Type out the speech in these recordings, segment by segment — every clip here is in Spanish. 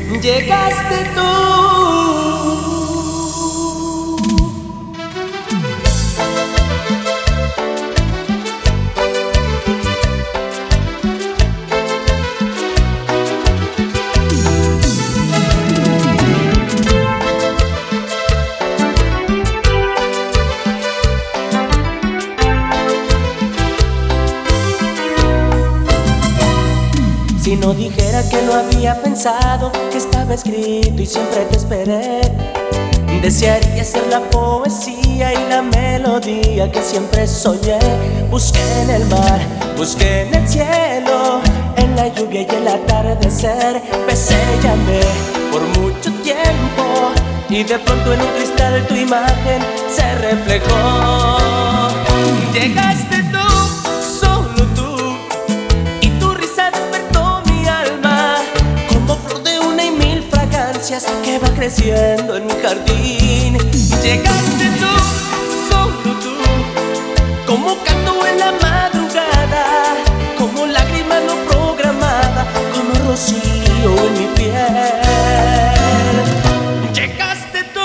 llegaste tú. Si no dijera que lo había pensado, que estaba escrito y siempre te esperé, desearía ser la poesía y la melodía que siempre soñé. Busqué en el mar, busqué en el cielo, en la lluvia y el atardecer. Besé y llamé por mucho tiempo, y de pronto en un cristal tu imagen se reflejó. Llegaste tú, solo tú, y tu risa despertó mi alma, como flor de una y mil fragancias que va creciendo en mi jardín. Llegaste tú, solo tú, como canto en la madrugada, como lágrima no programada, como rocío en mi piel. Llegaste tú.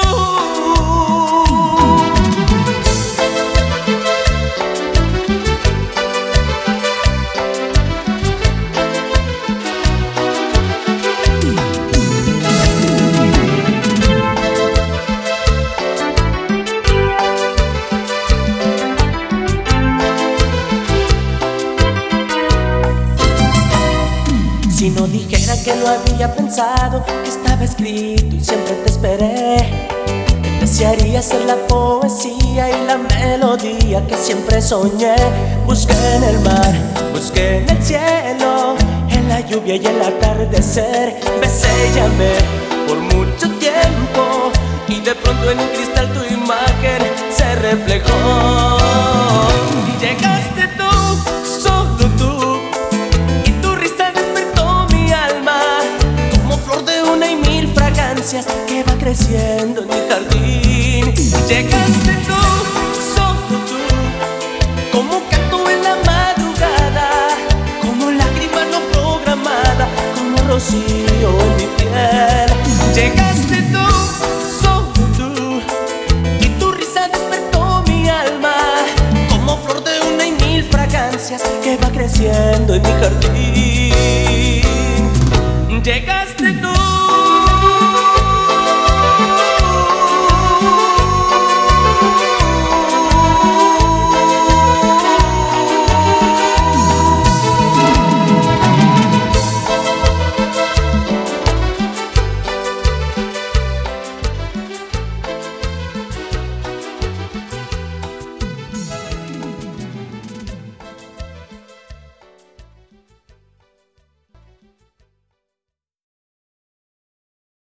Si no dijera que lo había pensado, que estaba escrito y siempre te esperé, desearía ser la poesía y la melodía que siempre soñé. Busqué en el mar, busqué en el cielo, en la lluvia y el atardecer. Besé y llamé por mucho tiempo, y de pronto en un cristal tu imagen se reflejó. Y llegaste